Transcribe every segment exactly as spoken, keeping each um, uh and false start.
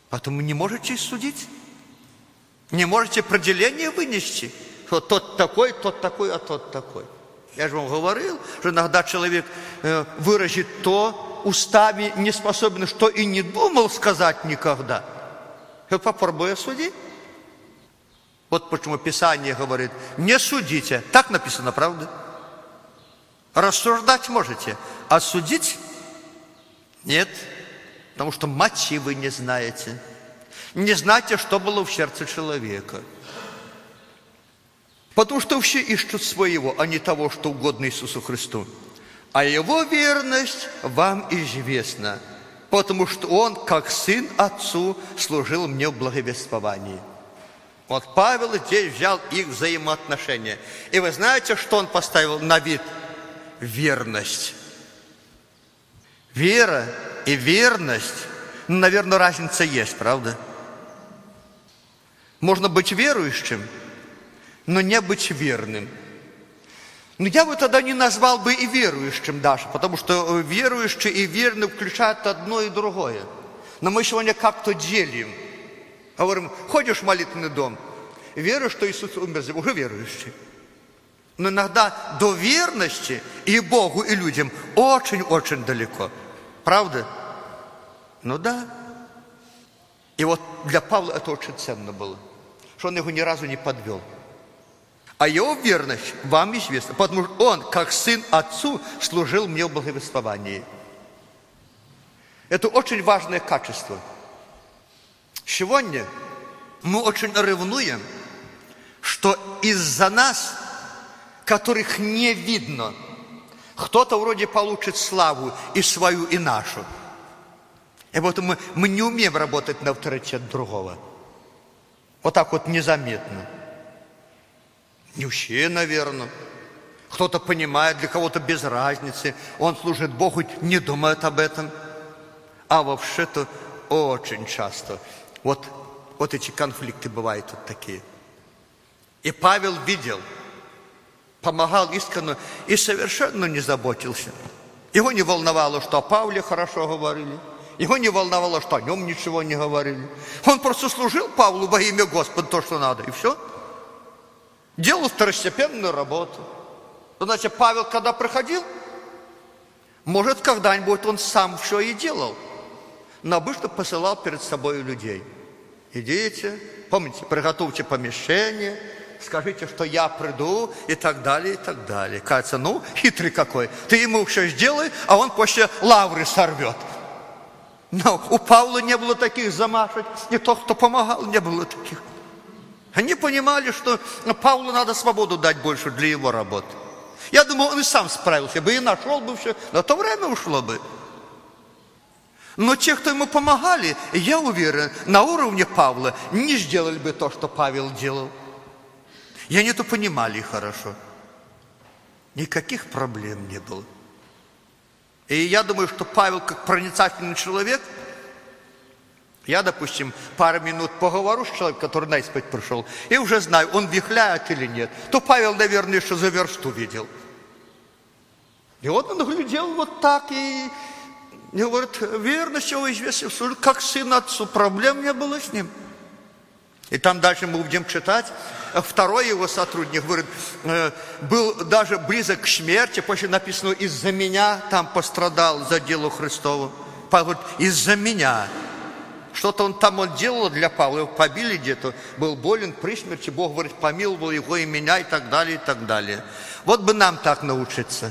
Поэтому не можете судить. Не можете определение вынести. Что тот такой, тот такой, а тот такой. Я же вам говорил, что иногда человек выразит то устами не способен, что и не думал сказать никогда. Попробуй осуди. Вот почему Писание говорит, не судите. Так написано, правда? Рассуждать можете, а судить нет. Потому что мотивы не знаете. Не знаете, что было в сердце человека. Потому что все ищут своего, а не того, что угодно Иисусу Христу. А Его верность вам известна, потому что Он, как сын Отцу, служил мне в благовествовании. Вот Павел здесь взял их взаимоотношения. И вы знаете, что он поставил на вид? Верность. Вера и верность, ну, наверное, разница есть, правда? Можно быть верующим, но не быть верным. Но я бы тогда не назвал бы и верующим даже, потому что верующий и верный включают одно и другое. Но мы сегодня как-то делим. Говорим, ходишь в молитвенный дом, веруешь, что Иисус умер, уже верующий. Но иногда до верности и Богу, и людям очень-очень далеко. Правда? Ну да. И вот для Павла это очень ценно было, что он его ни разу не подвел. А его верность вам известна, потому что он, как сын Отцу, служил мне в благовествовании. Это очень важное качество. Сегодня мы очень ревнуем, что из-за нас, которых не видно, кто-то вроде получит славу и свою, и нашу. И вот мы, мы не умеем работать на авторитет другого. Вот так вот незаметно. Не все, наверное. Кто-то понимает, для кого-то без разницы. Он служит Богу, не думает об этом. А вообще-то очень часто вот, вот эти конфликты бывают вот такие. И Павел видел, помогал искренне и совершенно не заботился. Его не волновало, что о Павле хорошо говорили. Его не волновало, что о нем ничего не говорили. Он просто служил Павлу во имя Господа то, что надо, и все. Делал второстепенную работу. Значит, Павел, когда приходил, может, когда-нибудь он сам все и делал. Но обычно посылал перед собой людей. Идите, помните, приготовьте помещение, скажите, что я приду, и так далее, и так далее. Кажется, ну, хитрый какой. Ты ему все сделай, а он после лавры сорвет. Но у Павла не было таких замашек, и тот, кто помогал, не было таких. Они понимали, что Павлу надо свободу дать больше для его работы. Я думаю, он и сам справился бы, и нашел бы все, но то время ушло бы. Но те, кто ему помогали, я уверен, на уровне Павла не сделали бы то, что Павел делал. И они это понимали хорошо. Никаких проблем не было. И я думаю, что Павел, как проницательный человек, я, допустим, пару минут поговорю с человеком, который на исповедь пришел, и уже знаю, он вихляет или нет. То Павел, наверное, еще за версту видел. И вот он глядел вот так и, и говорит, верность его известна, как сын Отцу, проблем не было с ним. И там дальше мы будем читать. Второй его сотрудник, говорит, был даже близок к смерти, после написано, из-за меня там пострадал за дело Христово. Павел говорит, из-за меня. Что-то он там он делал для Павла, его побили где-то, был болен при смерти, Бог, говорит, помиловал его и меня, и так далее, и так далее. Вот бы нам так научиться.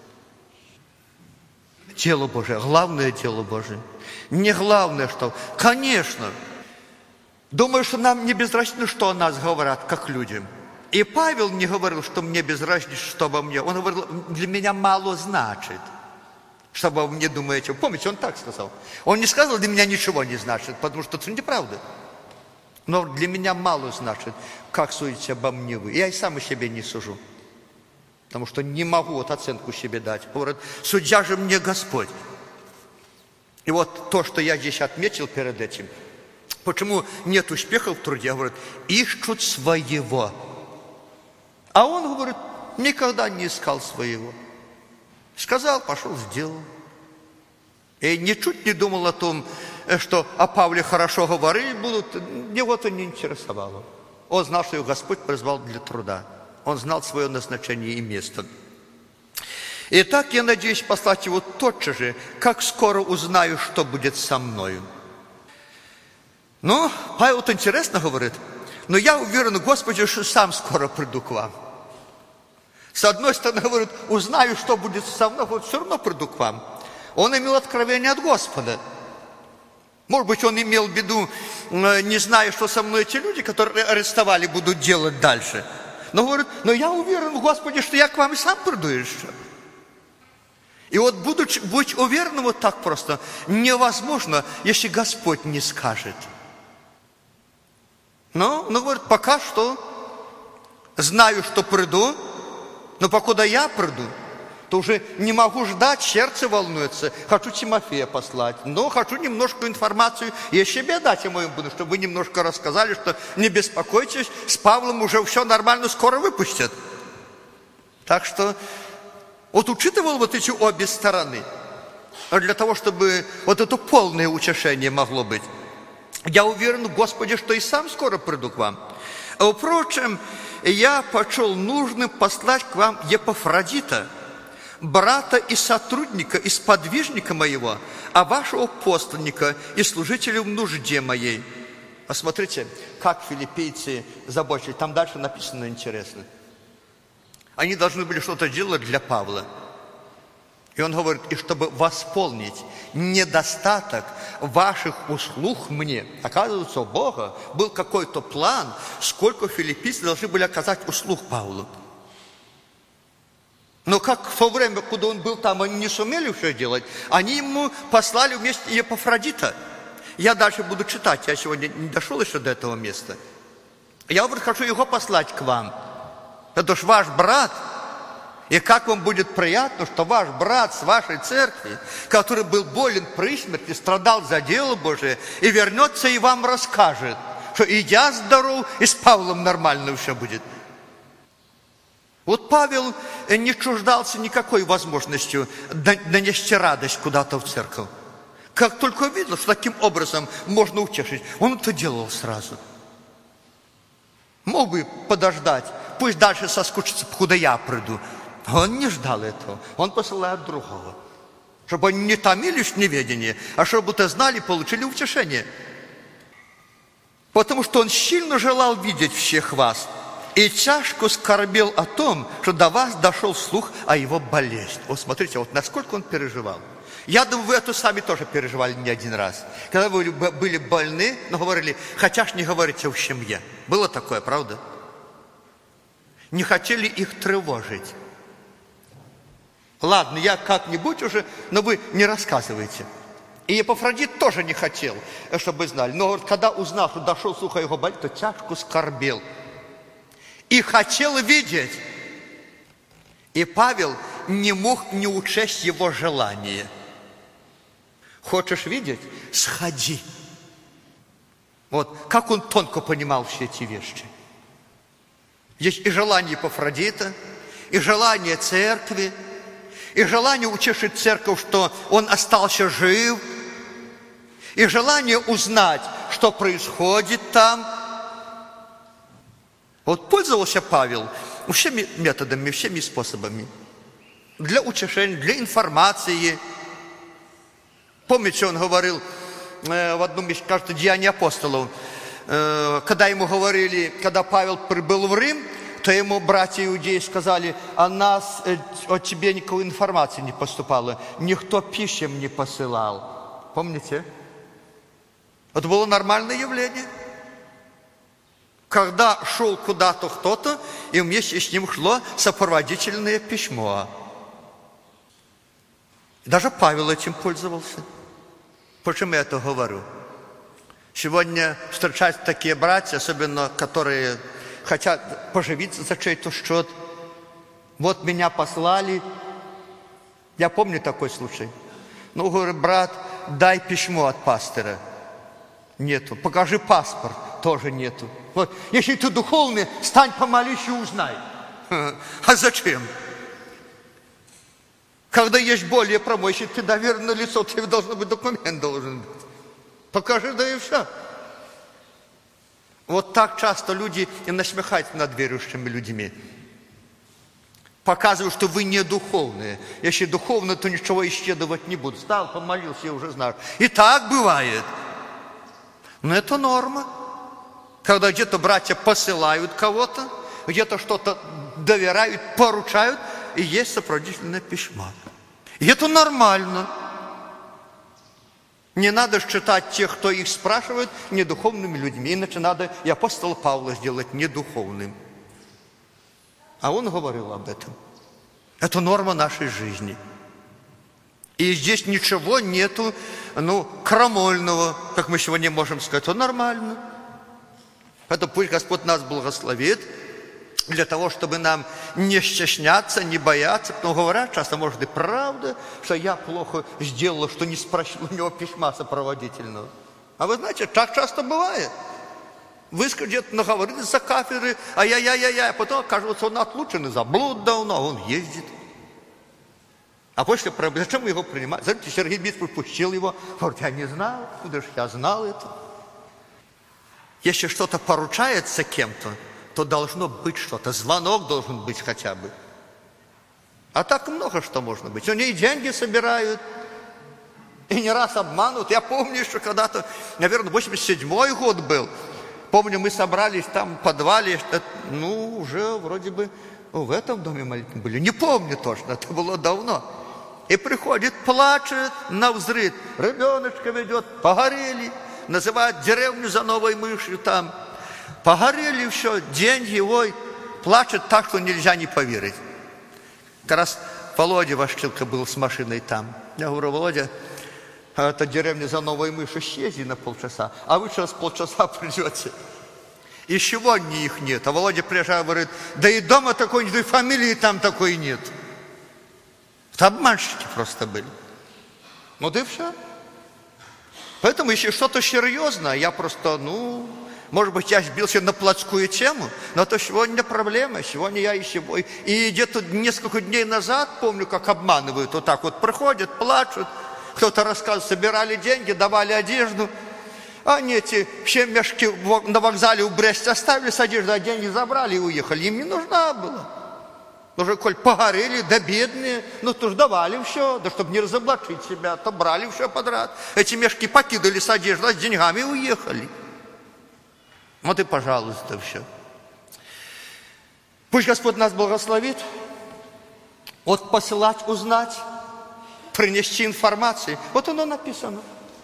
Дело Божие, главное дело Божие. Не главное, что, конечно, думаю, что нам не безразлично, что о нас говорят, как людям. И Павел не говорил, что мне безразлично, что обо мне. Он говорил, для меня мало значит, что обо мне думаете. Помните, он так сказал. Он не сказал, для меня ничего не значит, потому что это неправда. Но для меня мало значит, как судите обо мне вы. Я и сам о себе не сужу. Потому что не могу вот оценку себе дать. Говорит, судья же мне Господь. И вот то, что я здесь отметил перед этим, почему нет успеха в труде, говорит, ищут своего. А он, говорит, никогда не искал своего. Сказал, пошел, сделал. И ничуть не думал о том, что о Павле хорошо говорить будут, его это не интересовало. Он знал, что его Господь призвал для труда. Он знал свое назначение и место. Итак, я надеюсь послать его тотчас же, как скоро узнаю, что будет со мною. Ну, Павел вот интересно говорит, но я уверен, Господи, что сам скоро приду к вам. С одной стороны, говорит, узнаю, что будет со мной, вот все равно приду к вам. Он имел откровение от Господа. Может быть, он имел в виду, не зная, что со мной эти люди, которые арестовали, будут делать дальше. Но говорит, но я уверен в Господе, что я к вам и сам приду еще. И вот будучи, быть уверенным вот так просто невозможно, если Господь не скажет. Но, ну, говорит, пока что знаю, что приду, но покуда я приду, то уже не могу ждать, сердце волнуется. Хочу Тимофея послать, но хочу немножко информацию и о себе дать ему, чтобы вы немножко рассказали, что не беспокойтесь, с Павлом уже все нормально, скоро выпустят. Так что вот учитывал вот эти обе стороны, для того, чтобы вот это полное утешение могло быть. Я уверен в Господе, что и сам скоро приду к вам. А впрочем, я почел нужным послать к вам Епафродита, брата и сотрудника, и сподвижника моего, а вашего посланника и служителя в нужде моей. Посмотрите, как филиппийцы заботились. Там дальше написано интересно. Они должны были что-то делать для Павла. И он говорит, и чтобы восполнить недостаток ваших услуг мне. Оказывается, у Бога был какой-то план, сколько филиппийцы должны были оказать услуг Павлу. Но как в то время, когда он был там, они не сумели все делать, они ему послали вместе Епафродита. Я дальше буду читать, я сегодня не дошел еще до этого места. Я говорю, хочу его послать к вам. Это ж ваш брат. И как вам будет приятно, что ваш брат с вашей церкви, который был болен при смерти, страдал за дело Божие, и вернется и вам расскажет, что и я здоров, и с Павлом нормально все будет. Вот Павел не чуждался никакой возможностью донести радость куда-то в церковь. Как только увидел, что таким образом можно утешить, он это делал сразу. Мог бы подождать, пусть дальше соскучится, куда я приду. Он не ждал этого, он посылает другого. Чтобы они не томились в неведении, а чтобы это знали и получили утешение. Потому что он сильно желал видеть всех вас. И тяжко скорбел о том, что до вас дошел слух о его болезни. Вот смотрите, вот насколько он переживал. Я думаю, вы это сами тоже переживали не один раз. Когда вы были больны, но говорили, хотя ж не говорите в семье. Было такое, правда? Не хотели их тревожить. Ладно, я как-нибудь уже, но вы не рассказывайте. И Епафродит тоже не хотел, чтобы вы знали. Но когда узнал, что дошел слух о его болезни, то тяжко скорбел. И хотел видеть. И Павел не мог не учесть его желание. Хочешь видеть? Сходи. Вот как он тонко понимал все эти вещи. Есть и желание Епафродита, и желание церкви, и желание утешить церковь, что он остался жив, и желание узнать, что происходит там. Вот пользовался Павел всеми методами, всеми способами. Для утешения, для информации. Помните, он говорил э, в одном месте, кажется, Деяния апостолов, э, когда ему говорили, когда Павел прибыл в Рим, то ему братья иудеи сказали, о нас, э, от тебе никакой информации не поступало, никто писем не посылал. Помните? Это было нормальное явление. Когда шел куда-то кто-то, и вместе с ним шло сопроводительное письмо. Даже Павел этим пользовался. Почему я это говорю? Сегодня встречаются такие братья, особенно которые хотят поживиться за чей-то счет. Вот меня послали. Я помню такой случай. Ну, говорю, брат, дай письмо от пастора. Нету. Покажи паспорт. Тоже нету. Вот, если ты духовный, стань помолись и узнай. А зачем? Когда есть более прямой, если ты доверенное лицо, тебе должен быть документ должен быть. Покажи, да и все. Вот так часто люди и насмехаются над верующими людьми. Показывают, что вы не духовные. Если духовно, то ничего исчедывать не буду. Встал, помолился, я уже знаю. И так бывает. Но это норма. Когда где-то братья посылают кого-то, где-то что-то доверяют, поручают, и есть сопроводительное письмо. И это нормально. Не надо считать тех, кто их спрашивает, недуховными людьми. Иначе надо и апостола Павла сделать недуховным. А он говорил об этом. Это норма нашей жизни. И здесь ничего нету, ну, крамольного, как мы сегодня можем сказать. Это нормально. Поэтому пусть Господь нас благословит, для того, чтобы нам не стесняться, не бояться. Потому говорят часто, может, и правда, что я плохо сделала, что не спросил у него письма сопроводительного. А вы знаете, так часто бывает. Вы где-то наговорили за кафедры, а я-я-я-я, а потом, кажется, он отлучен из заблуд давно, а он ездит. А после проблемы, зачем его принимать? Знаете, Сергей Дмитриевич пустил его, говорит, я не знал, куда же я знал это. Если что-то поручается кем-то, то должно быть что-то, звонок должен быть хотя бы. А так много что можно быть. Они и деньги собирают, и не раз обманут. Я помню, что когда-то, наверное, восемьдесят седьмой год был. Помню, мы собрались там в подвале, ну, уже вроде бы в этом доме молитвы были. Не помню точно, это было давно. И приходит, плачет навзрыд, ребеночка ведет, погорели, называют деревню за новой мышью там. Погорели все, деньги, ой, плачет так, что нельзя не поверить. Как раз Володя Вашчилка был с машиной там. Я говорю, Володя, это деревня за новой мышью, съезди на полчаса, а вы через полчаса придете. И сегодня их нет. А Володя приезжает, говорит, да и дома такой нет, и фамилии там такой нет. Это обманщики просто были. Ну да и все. Поэтому, если что-то серьезное, я просто, ну... Может быть, я сбился на плотскую тему, но это сегодня проблема. Сегодня я и сегодня. И где-то несколько дней назад, помню, как обманывают, вот так вот приходят, плачут. Кто-то рассказывает, собирали деньги, давали одежду. А они эти все мешки на вокзале у Бресте оставили с одеждой, а деньги забрали и уехали. Им не нужна была. Уже, коль погорели, да бедные, ну, то ж давали все, да чтобы не разоблачить себя, то брали все подряд. Эти мешки покидали с одеждой, а с деньгами уехали. Вот и, пожалуйста, все. Пусть Господь нас благословит. Вот посылать, узнать, принести информацию. Вот оно написано.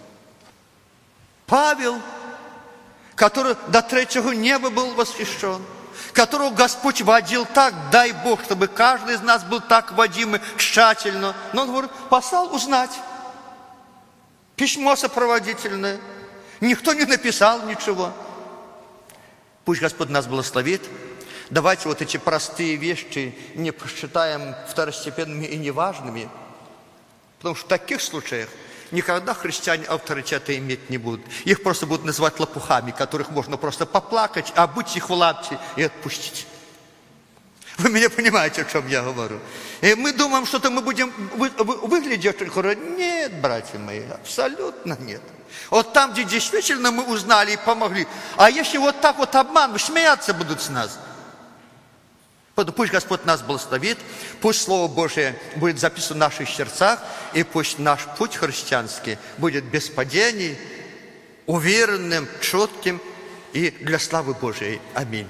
Павел, который до третьего неба был восхищен, которого Господь водил так, дай Бог, чтобы каждый из нас был так водимый тщательно. Но он говорит, послал узнать. Письмо сопроводительное. Никто не написал ничего. Пусть Господь нас благословит. Давайте вот эти простые вещи не посчитаем второстепенными и неважными. Потому что в таких случаях никогда христиане авторитета иметь не будут. Их просто будут называть лопухами, которых можно просто поплакать, обуть их в лапти и отпустить. Вы меня понимаете, о чем я говорю? И мы думаем, что-то мы будем вы, вы, выглядеть очень хорошо. Нет, братья мои, абсолютно нет. Вот там, где действительно мы узнали и помогли. А если вот так вот обманывать, смеяться будут с нас. Пусть Господь нас благословит, пусть Слово Божие будет записано в наших сердцах, и пусть наш путь христианский будет без падений, уверенным, четким и для славы Божией. Аминь.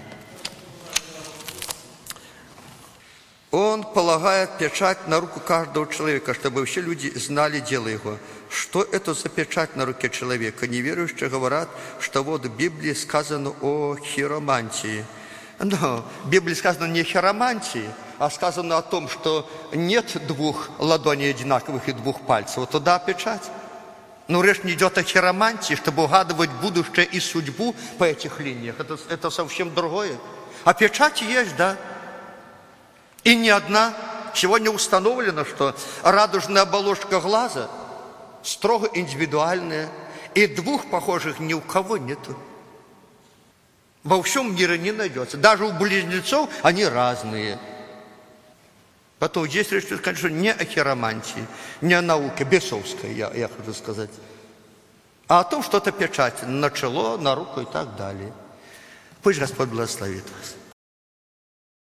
Он полагает печать на руку каждого человека, чтобы все люди знали дело его. Что это за печать на руке человека? Неверующие говорят, что вот в Библии сказано о хиромантии. Но в Библии сказано не о хиромантии, а сказано о том, что нет двух ладоней одинаковых и двух пальцев. Вот туда печать. Но речь не идет о хиромантии, чтобы угадывать будущее и судьбу по этих линиях. Это, это совсем другое. А печать есть, да. И не одна. Сегодня установлено, что радужная оболочка глаза строго индивидуальная, и двух похожих ни у кого нету. Во всем мире не найдется. Даже у близнецов они разные. Потом здесь речь, конечно, не о хиромантии, не о науке, бесовской, я, я хочу сказать. а о том, что это печать на чело, на руку и так далее. Пусть Господь благословит вас.